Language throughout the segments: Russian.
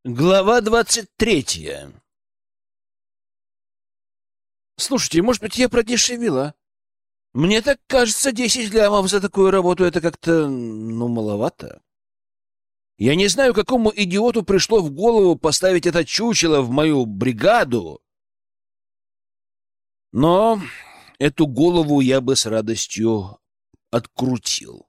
Глава 23. Слушайте, может быть, я продешевила? Мне так кажется, 10 лямов за такую работу — это как-то, маловато. Я не знаю, какому идиоту пришло в голову поставить это чучело в мою бригаду, но эту голову я бы с радостью открутил.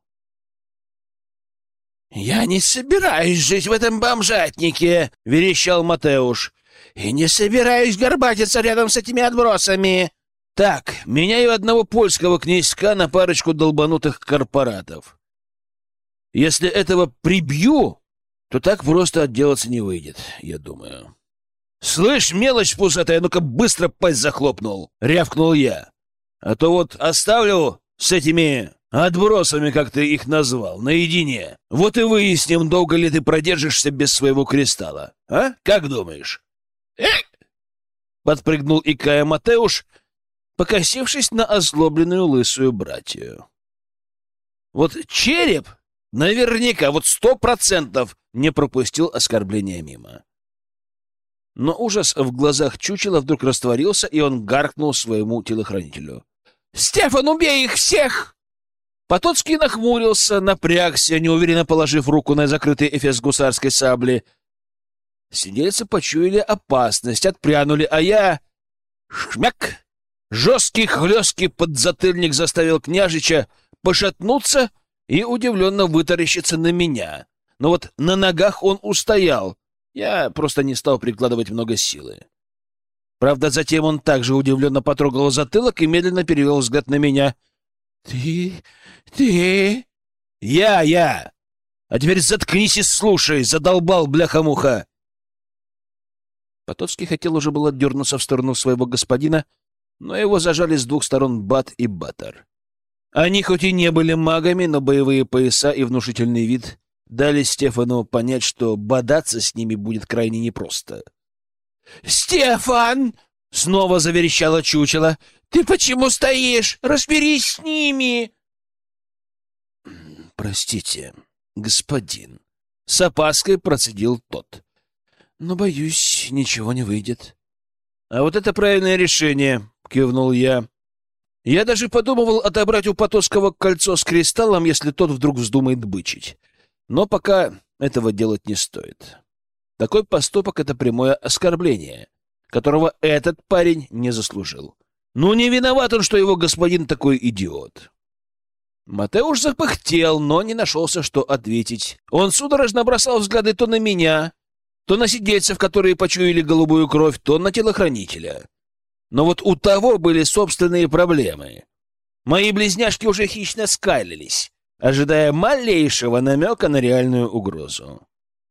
«Я не собираюсь жить в этом бомжатнике!» — верещал Матеуш. «И не собираюсь горбатиться рядом с этими отбросами!» «Так, меняю одного польского князька на парочку долбанутых корпоратов. Если этого прибью, то так просто отделаться не выйдет, я думаю». «Слышь, мелочь пузатая, ну-ка быстро пасть захлопнул!» — рявкнул я. «А то вот оставлю с этими отбросами, как ты их назвал, наедине. Вот и выясним, долго ли ты продержишься без своего кристалла. А? Как думаешь?» Подпрыгнул икая Матеуш, покосившись на озлобленную лысую братью. Вот череп наверняка, вот 100% не пропустил оскорбления мимо. Но ужас в глазах чучела вдруг растворился, и он гаркнул своему телохранителю: «Стефан, убей их всех!» Потоцкий нахмурился, напрягся, неуверенно положив руку на закрытый эфес гусарской сабли. Сидельцы почуяли опасность, отпрянули, а я... Шмяк! Жесткий хлесткий подзатыльник заставил княжича пошатнуться и удивленно вытаращиться на меня. Но вот на ногах он устоял. Я просто не стал прикладывать много силы. Правда, затем он также удивленно потрогал затылок и медленно перевел взгляд на меня. «Ты... Я! А теперь заткнись и слушай, задолбал, бляха-муха!» Потоцкий хотел уже было дернуться в сторону своего господина, но его зажали с двух сторон Бат и Батор. Они хоть и не были магами, но боевые пояса и внушительный вид дали Стефану понять, что бодаться с ними будет крайне непросто. «Стефан!» — снова заверещало чучело. «Ты почему стоишь? Разберись с ними!» «Простите, господин», — с опаской процедил тот. «Но, боюсь, ничего не выйдет». «А вот это правильное решение», — кивнул я. «Я даже подумывал отобрать у Потоцкого кольцо с кристаллом, если тот вдруг вздумает бычить. Но пока этого делать не стоит. Такой поступок — это прямое оскорбление, которого этот парень не заслужил. Ну, не виноват он, что его господин такой идиот». Матеуш запыхтел, но не нашелся, что ответить. Он судорожно бросал взгляды то на меня, то на сидельцев, которые почуяли голубую кровь, то на телохранителя. Но вот у того были собственные проблемы. Мои близняшки уже хищно скалились, ожидая малейшего намека на реальную угрозу.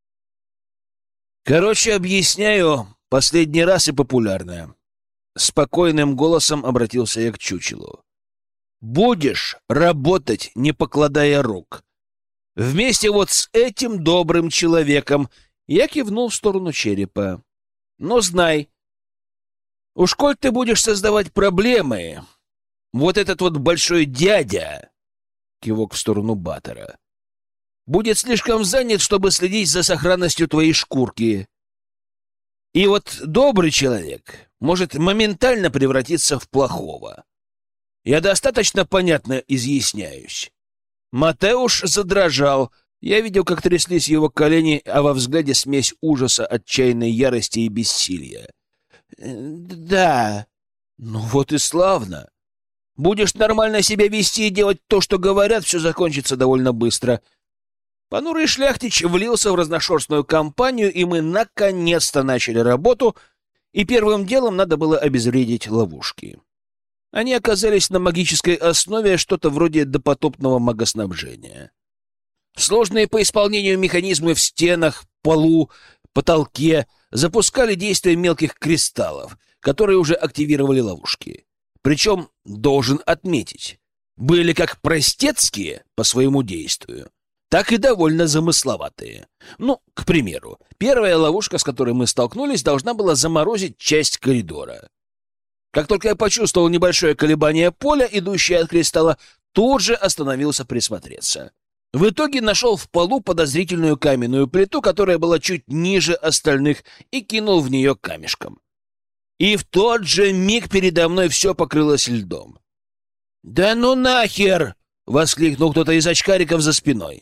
Короче, объясняю последний раз и популярно. Спокойным голосом обратился я к чучелу. Будешь работать, не покладая рук. Вместе вот с этим добрым человеком. Я кивнул в сторону черепа. Но знай, уж коль ты будешь создавать проблемы, вот этот вот большой дядя, кивок в сторону Батора, будет слишком занят, чтобы следить за сохранностью твоей шкурки. И вот добрый человек может моментально превратиться в плохого. Я достаточно понятно изъясняюсь. Матеуш задрожал. Я видел, как тряслись его колени, а во взгляде смесь ужаса, отчаянной ярости и бессилия. «Да, ну вот и славно. Будешь нормально себя вести и делать то, что говорят, все закончится довольно быстро». Понурый шляхтич влился в разношерстную компанию, и мы наконец-то начали работу, и первым делом надо было обезвредить ловушки. Они оказались на магической основе, что-то вроде допотопного магоснабжения. Сложные по исполнению механизмы в стенах, полу, потолке запускали действие мелких кристаллов, которые уже активировали ловушки. Причем, должен отметить, были как простецкие по своему действию, так и довольно замысловатые. Ну, к примеру, первая ловушка, с которой мы столкнулись, должна была заморозить часть коридора. Как только я почувствовал небольшое колебание поля, идущее от кристалла, тут же остановился присмотреться. В итоге нашел в полу подозрительную каменную плиту, которая была чуть ниже остальных, и кинул в нее камешком. И в тот же миг передо мной все покрылось льдом. «Да ну нахер!» — воскликнул кто-то из очкариков за спиной.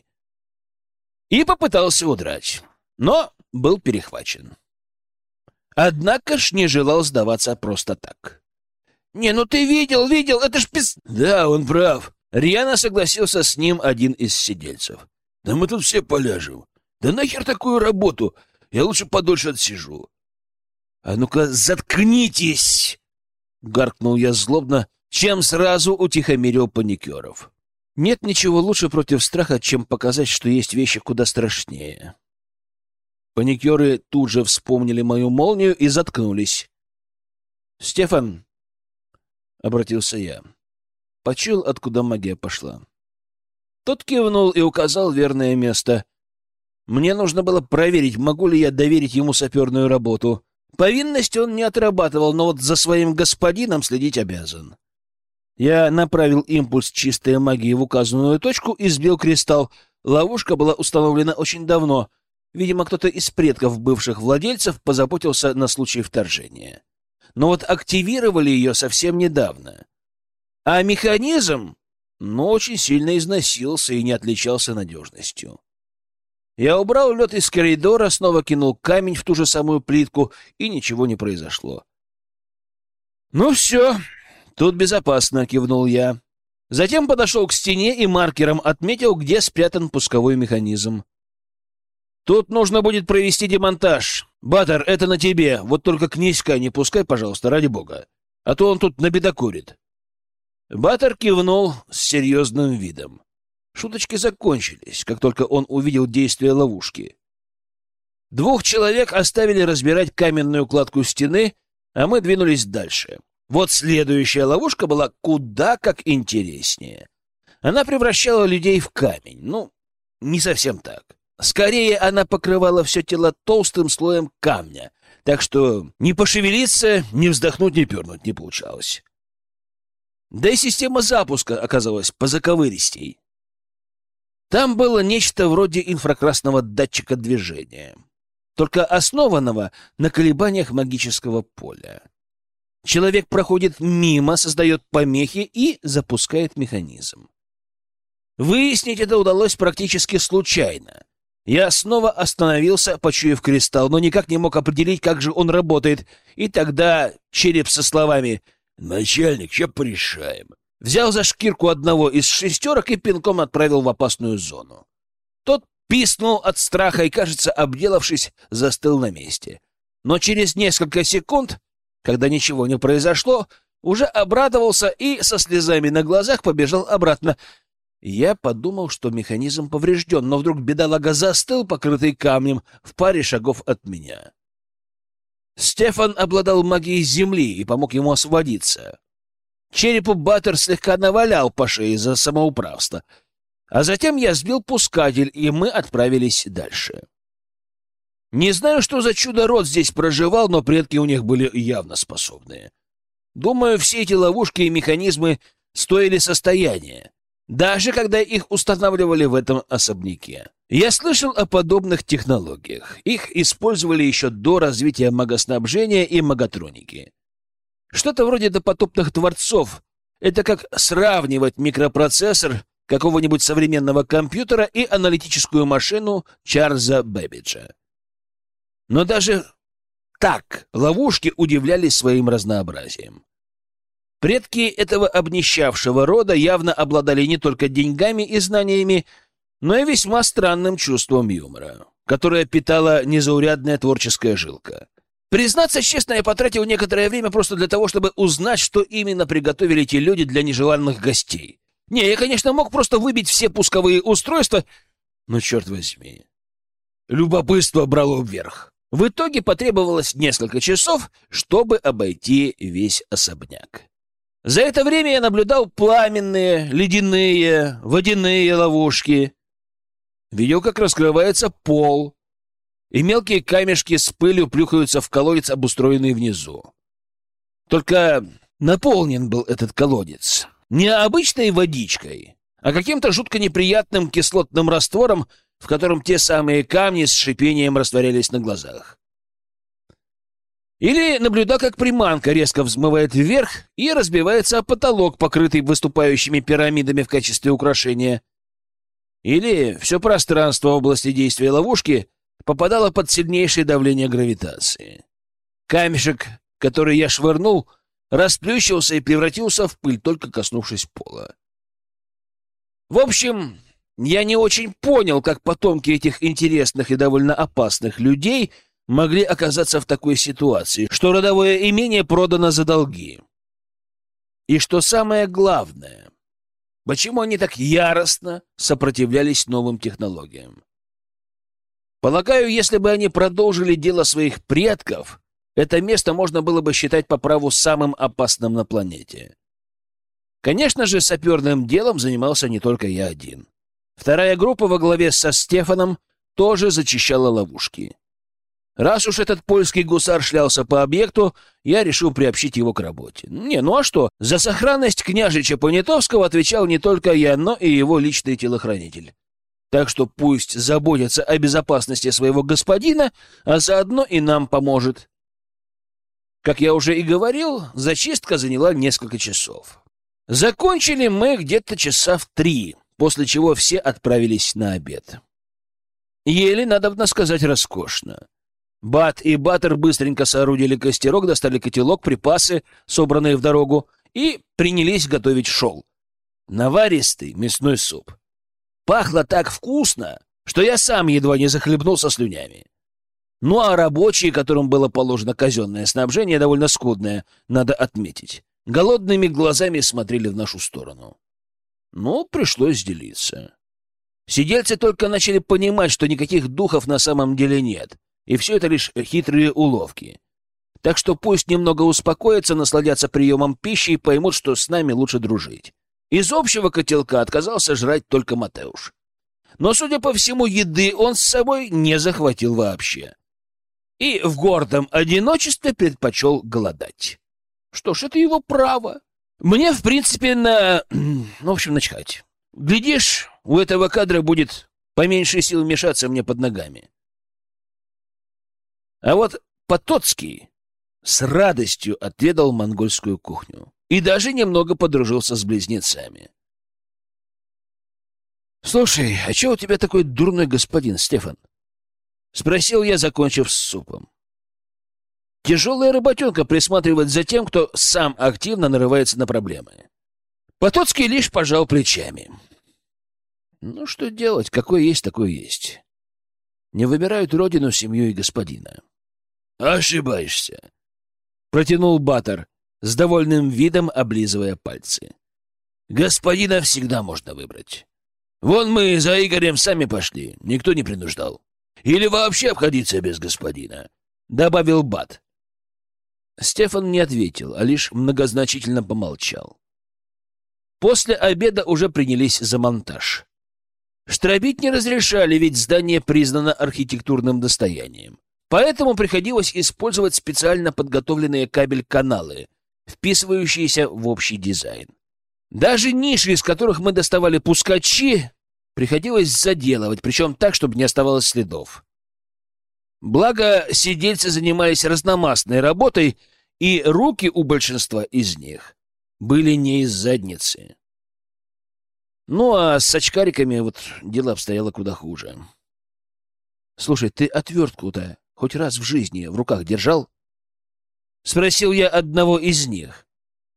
И попытался удрать, но был перехвачен. Однако ж не желал сдаваться просто так. «Не, ну ты видел, это ж пис...» «Да, он прав». Рьяно согласился с ним один из сидельцев. «Да мы тут все поляжем. Да нахер такую работу? Я лучше подольше отсижу». «А ну-ка, заткнитесь!» — гаркнул я злобно, чем сразу утихомирил паникеров. Нет ничего лучше против страха, чем показать, что есть вещи куда страшнее. Паникеры тут же вспомнили мою молнию и заткнулись. «Стефан!» — обратился я. Почуял, откуда магия пошла. Тот кивнул и указал верное место. Мне нужно было проверить, могу ли я доверить ему саперную работу. Повинность он не отрабатывал, но вот за своим господином следить обязан. Я направил импульс чистой магии в указанную точку и сбил кристалл. Ловушка была установлена очень давно. Видимо, кто-то из предков бывших владельцев позаботился на случай вторжения. Но вот активировали ее совсем недавно. А механизм, очень сильно износился и не отличался надежностью. Я убрал лед из коридора, снова кинул камень в ту же самую плитку, и ничего не произошло. «Ну все, тут безопасно», — кивнул я. Затем подошел к стене и маркером отметил, где спрятан пусковой механизм. «Тут нужно будет провести демонтаж. Баттер, это на тебе. Вот только князька не пускай, пожалуйста, ради бога. А то он тут набедокурит». Баттер кивнул с серьезным видом. Шуточки закончились, как только он увидел действие ловушки. 2 человек оставили разбирать каменную кладку стены, а мы двинулись дальше. Вот следующая ловушка была куда как интереснее. Она превращала людей в камень. Не совсем так. Скорее, она покрывала все тело толстым слоем камня, так что ни пошевелиться, ни вздохнуть, ни пернуть не получалось. Да и система запуска оказалась позаковыристей. Там было нечто вроде инфракрасного датчика движения, только основанного на колебаниях магического поля. Человек проходит мимо, создает помехи и запускает механизм. Выяснить это удалось практически случайно. Я снова остановился, почуяв кристалл, но никак не мог определить, как же он работает, и тогда череп со словами «Начальник, ща порешаем» взял за шкирку одного из 6 и пинком отправил в опасную зону. Тот писнул от страха и, кажется, обделавшись, застыл на месте. Но через несколько секунд, когда ничего не произошло, уже обрадовался и со слезами на глазах побежал обратно. Я подумал, что механизм поврежден, но вдруг бедолага застыл, покрытый камнем, в паре шагов от меня. Стефан обладал магией земли и помог ему освободиться. Черепу Баттер слегка навалял по шее за самоуправство, а затем я сбил пускатель, и мы отправились дальше. Не знаю, что за чудо-род здесь проживал, но предки у них были явно способные. Думаю, все эти ловушки и механизмы стоили состояния, даже когда их устанавливали в этом особняке. Я слышал о подобных технологиях. Их использовали еще до развития магоснабжения и маготроники. Что-то вроде допотопных творцов. Это как сравнивать микропроцессор какого-нибудь современного компьютера и аналитическую машину Чарльза Бэббиджа. Но даже так ловушки удивляли своим разнообразием. Предки этого обнищавшего рода явно обладали не только деньгами и знаниями, но и весьма странным чувством юмора, которое питала незаурядная творческая жилка. Признаться честно, я потратил некоторое время просто для того, чтобы узнать, что именно приготовили те люди для нежеланных гостей. Не, я, конечно, мог просто выбить все пусковые устройства, но, черт возьми, любопытство брало вверх. В итоге потребовалось несколько часов, чтобы обойти весь особняк. За это время я наблюдал пламенные, ледяные, водяные ловушки. Видел, как раскрывается пол, и мелкие камешки с пылью плюхаются в колодец, обустроенный внизу. Только наполнен был этот колодец не обычной водичкой, а каким-то жутко неприятным кислотным раствором, в котором те самые камни с шипением растворялись на глазах. Или наблюдал, как приманка резко взмывает вверх и разбивается о потолок, покрытый выступающими пирамидами в качестве украшения. Или все пространство области действия ловушки попадало под сильнейшее давление гравитации. Камешек, который я швырнул, расплющился и превратился в пыль, только коснувшись пола. В общем, я не очень понял, как потомки этих интересных и довольно опасных людей могли оказаться в такой ситуации, что родовое имение продано за долги. И что самое главное, почему они так яростно сопротивлялись новым технологиям? Полагаю, если бы они продолжили дело своих предков, это место можно было бы считать по праву самым опасным на планете. Конечно же, саперным делом занимался не только я один. Вторая группа во главе со Стефаном тоже зачищала ловушки. Раз уж этот польский гусар шлялся по объекту, я решил приобщить его к работе. Ну а что? За сохранность княжича Понятовского отвечал не только я, но и его личный телохранитель. Так что пусть заботится о безопасности своего господина, а заодно и нам поможет. Как я уже и говорил, зачистка заняла несколько часов. Закончили мы где-то часа в 3, после чего все отправились на обед. Ели, надобно сказать, роскошно. Бат и Баттер быстренько соорудили костерок, достали котелок, припасы, собранные в дорогу, и принялись готовить шол. Наваристый мясной суп. Пахло так вкусно, что я сам едва не захлебнулся слюнями. Ну а рабочие, которым было положено казенное снабжение, довольно скудное, надо отметить, голодными глазами смотрели в нашу сторону. Но пришлось делиться. Сидельцы только начали понимать, что никаких духов на самом деле нет, и все это лишь хитрые уловки. Так что пусть немного успокоятся, насладятся приемом пищи и поймут, что с нами лучше дружить. Из общего котелка отказался жрать только Матеуш. Но, судя по всему, еды он с собой не захватил вообще. И в гордом одиночестве предпочел голодать. Что ж, это его право. Мне, в принципе, в общем, начхать. Глядишь, у этого кадра будет поменьше сил мешаться мне под ногами. А вот Потоцкий с радостью отведал монгольскую кухню и даже немного подружился с близнецами. — Слушай, а чего у тебя такой дурной господин, Стефан? — спросил я, закончив с супом. Тяжелая работенка присматривать за тем, кто сам активно нарывается на проблемы. Потоцкий лишь пожал плечами. Ну, что делать? Какое есть, такое есть. Не выбирают родину, семью и господина. — Ошибаешься, — протянул Баттер, с довольным видом облизывая пальцы. — Господина всегда можно выбрать. Вон мы за Игорем сами пошли, никто не принуждал. Или вообще обходиться без господина, — добавил Бат. Стефан не ответил, а лишь многозначительно помолчал. После обеда уже принялись за монтаж. Штробить не разрешали, ведь здание признано архитектурным достоянием. Поэтому приходилось использовать специально подготовленные кабель-каналы, вписывающиеся в общий дизайн. Даже ниши, из которых мы доставали пускачи, приходилось заделывать, причем так, чтобы не оставалось следов. Благо, сидельцы занимались разномастной работой, и руки у большинства из них были не из задницы. Ну, а с очкариками вот дело обстояло куда хуже. — Слушай, ты отвертку-то хоть раз в жизни в руках держал? — спросил я одного из них.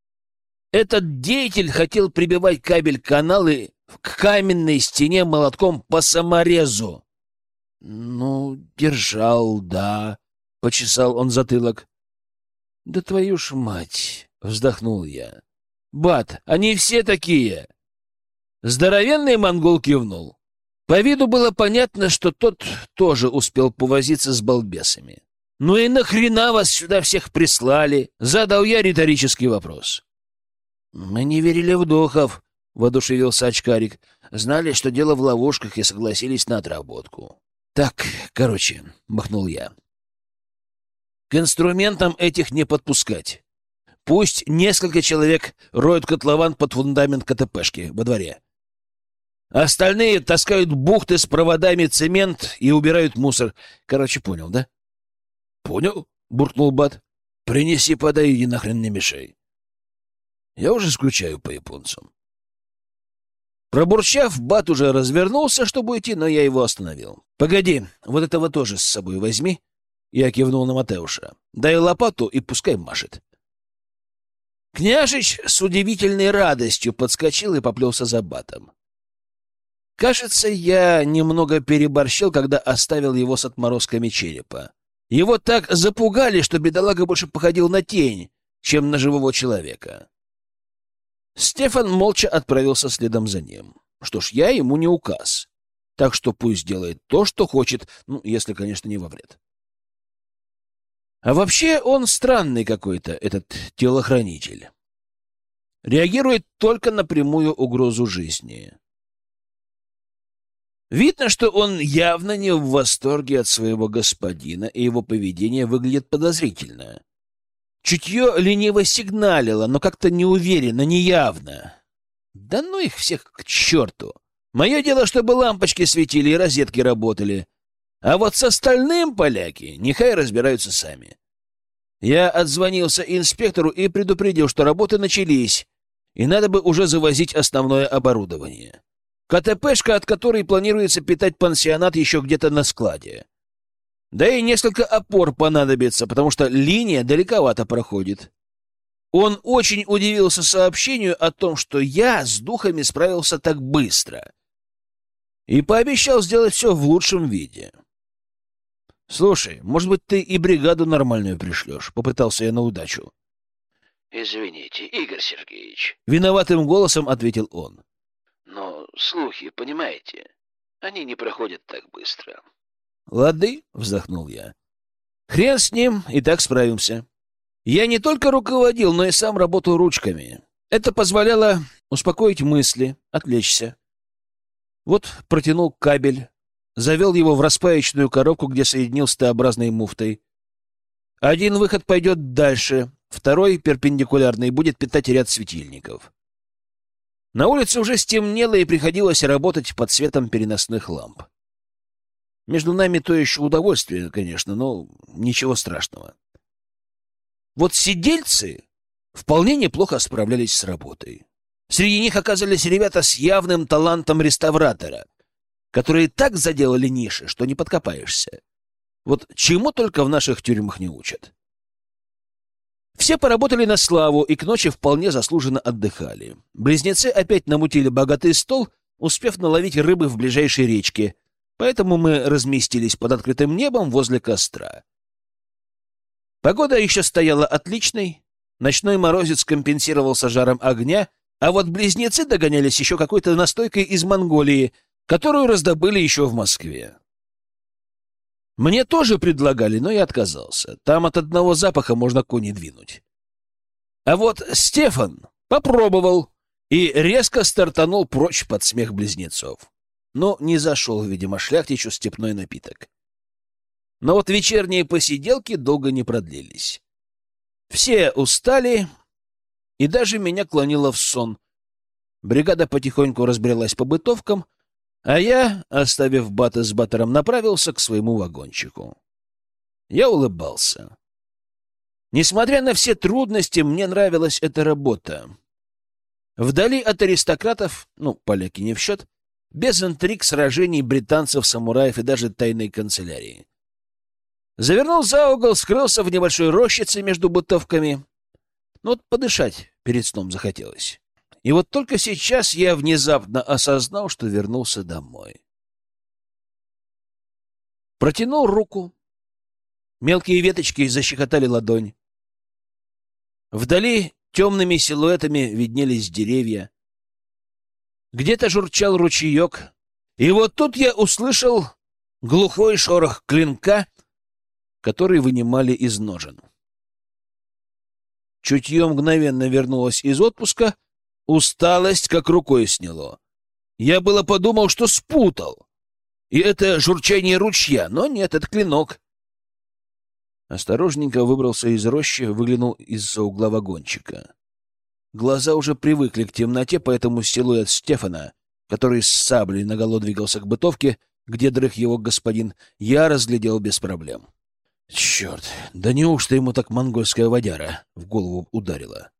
Этот деятель хотел прибивать кабель-каналы к каменной стене молотком по саморезу. — Ну, держал, да, — почесал он затылок. — Да твою ж мать! — вздохнул я. — Бат, они все такие! Здоровенный монгол кивнул. По виду было понятно, что тот тоже успел повозиться с балбесами. — Ну и нахрена вас сюда всех прислали? — задал я риторический вопрос. — Мы не верили в духов, — воодушевился очкарик. Знали, что дело в ловушках, и согласились на отработку. — Так, короче, — махнул я. — К инструментам этих не подпускать. Пусть несколько человек роют котлован под фундамент КТПшки во дворе. Остальные таскают бухты с проводами, цемент и убирают мусор. Короче, понял, да? — Понял, — буркнул Бат. — Принеси, подай, иди нахрен не мешай. Я уже скучаю по японцам. Пробурчав, Бат уже развернулся, чтобы уйти, но я его остановил. — Погоди, вот этого тоже с собой возьми. Я кивнул на Матеуша. — Дай лопату и пускай машет. Княжич с удивительной радостью подскочил и поплелся за Батом. Кажется, я немного переборщил, когда оставил его с отморозками черепа. Его так запугали, что бедолага больше походил на тень, чем на живого человека. Стефан молча отправился следом за ним. Что ж, я ему не указ. Так что пусть делает то, что хочет, ну, если, конечно, не во вред. А вообще он странный какой-то, этот телохранитель. Реагирует только на прямую угрозу жизни. Видно, что он явно не в восторге от своего господина, и его поведение выглядит подозрительно. Чутье лениво сигналило, но как-то неуверенно, неявно. Да ну их всех к черту! Мое дело, чтобы лампочки светили и розетки работали. А вот с остальным поляки нехай разбираются сами. Я отзвонился инспектору и предупредил, что работы начались, и надо бы уже завозить основное оборудование. КТПшка, от которой планируется питать пансионат, еще где-то на складе. Да и несколько опор понадобится, потому что линия далековато проходит. Он очень удивился сообщению о том, что я с духами справился так быстро, и пообещал сделать все в лучшем виде. — Слушай, может быть, ты и бригаду нормальную пришлешь? — попытался я на удачу. — Извините, Игорь Сергеевич. — виноватым голосом ответил он. — Но слухи, понимаете, они не проходят так быстро. — Лады, — вздохнул я. — Хрен с ним, и так справимся. Я не только руководил, но и сам работал ручками. Это позволяло успокоить мысли, отвлечься. Вот протянул кабель, завел его в распаечную коробку, где соединил с Т-образной муфтой. Один выход пойдет дальше, второй, перпендикулярный, будет питать ряд светильников. На улице уже стемнело, и приходилось работать под светом переносных ламп. Между нами то еще удовольствие, конечно, но ничего страшного. Вот сидельцы вполне неплохо справлялись с работой. Среди них оказались ребята с явным талантом реставратора, которые так заделали ниши, что не подкопаешься. Вот чему только в наших тюрьмах не учат. Все поработали на славу и к ночи вполне заслуженно отдыхали. Близнецы опять намутили богатый стол, успев наловить рыбы в ближайшей речке, поэтому мы разместились под открытым небом возле костра. Погода еще стояла отличной, ночной морозец компенсировался жаром огня, а вот близнецы догонялись еще какой-то настойкой из Монголии, которую раздобыли еще в Москве. Мне тоже предлагали, но я отказался. Там от одного запаха можно кони двинуть. А вот Стефан попробовал и резко стартанул прочь под смех близнецов. Но не зашел, видимо, шляхтичу степной напиток. Но вот вечерние посиделки долго не продлились. Все устали, и даже меня клонило в сон. Бригада потихоньку разбрелась по бытовкам, а я, оставив Бата с Баттером, направился к своему вагончику. Я улыбался. Несмотря на все трудности, мне нравилась эта работа. Вдали от аристократов, ну, поляки не в счет, без интриг, сражений британцев, самураев и даже тайной канцелярии. Завернул за угол, скрылся в небольшой рощице между бытовками. Ну вот подышать перед сном захотелось. И вот только сейчас я внезапно осознал, что вернулся домой. Протянул руку. Мелкие веточки защекотали ладонь. Вдали темными силуэтами виднелись деревья. Где-то журчал ручеек. И вот тут я услышал глухой шорох клинка, который вынимали из ножен. Чутье мгновенно вернулось из отпуска, усталость как рукой сняло. Я было подумал, что спутал. И это журчание ручья, но нет, это клинок. Осторожненько выбрался из рощи, выглянул из-за угла вагончика. Глаза уже привыкли к темноте, поэтому силуэт Стефана который с саблей наголо двигался к бытовке, где дрых его господин, я разглядел без проблем. Черт, да неужто ему так монгольская водяра в голову ударила?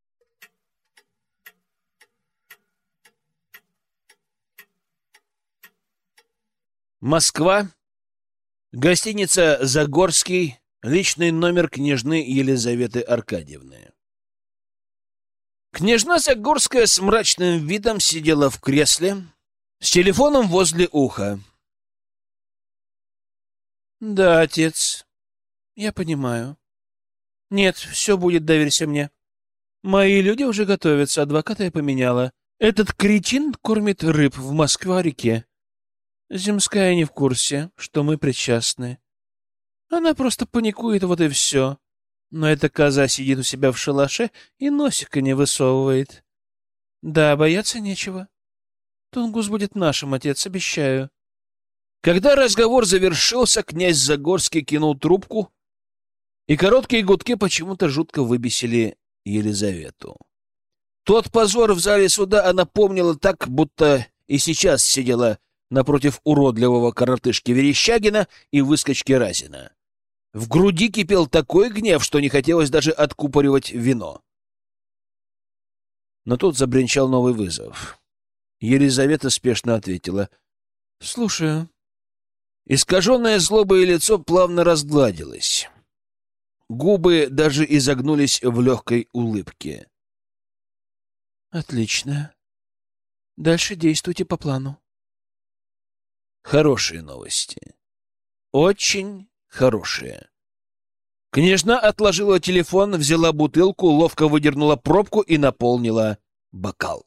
Москва. Гостиница «Загорский». Личный номер княжны Елизаветы Аркадьевны. Княжна Загорская с мрачным видом сидела в кресле, с телефоном возле уха. «Да, отец, я понимаю. Нет, все будет, доверься мне. Мои люди уже готовятся, адвоката я поменяла. Этот кретин кормит рыб в Москва-реке. Земская не в курсе, что мы причастны. Она просто паникует, вот и все. Но эта коза сидит у себя в шалаше и носика не высовывает. Да, бояться нечего. Тунгус будет нашим, отец, обещаю». Когда разговор завершился, князь Загорский кинул трубку, и короткие гудки почему-то жутко выбесили Елизавету. Тот позор в зале суда она помнила так, будто и сейчас сидела напротив уродливого коротышки Верещагина и выскочки Разина. В груди кипел такой гнев, что не хотелось даже откупоривать вино. Но тут забринчал новый вызов. Елизавета спешно ответила: «Слушаю». Искаженное злобое лицо плавно разгладилось. Губы даже изогнулись в легкой улыбке. «Отлично. Дальше действуйте по плану». Хорошие новости. Очень хорошие. Княжна отложила телефон, взяла бутылку, ловко выдернула пробку и наполнила бокал.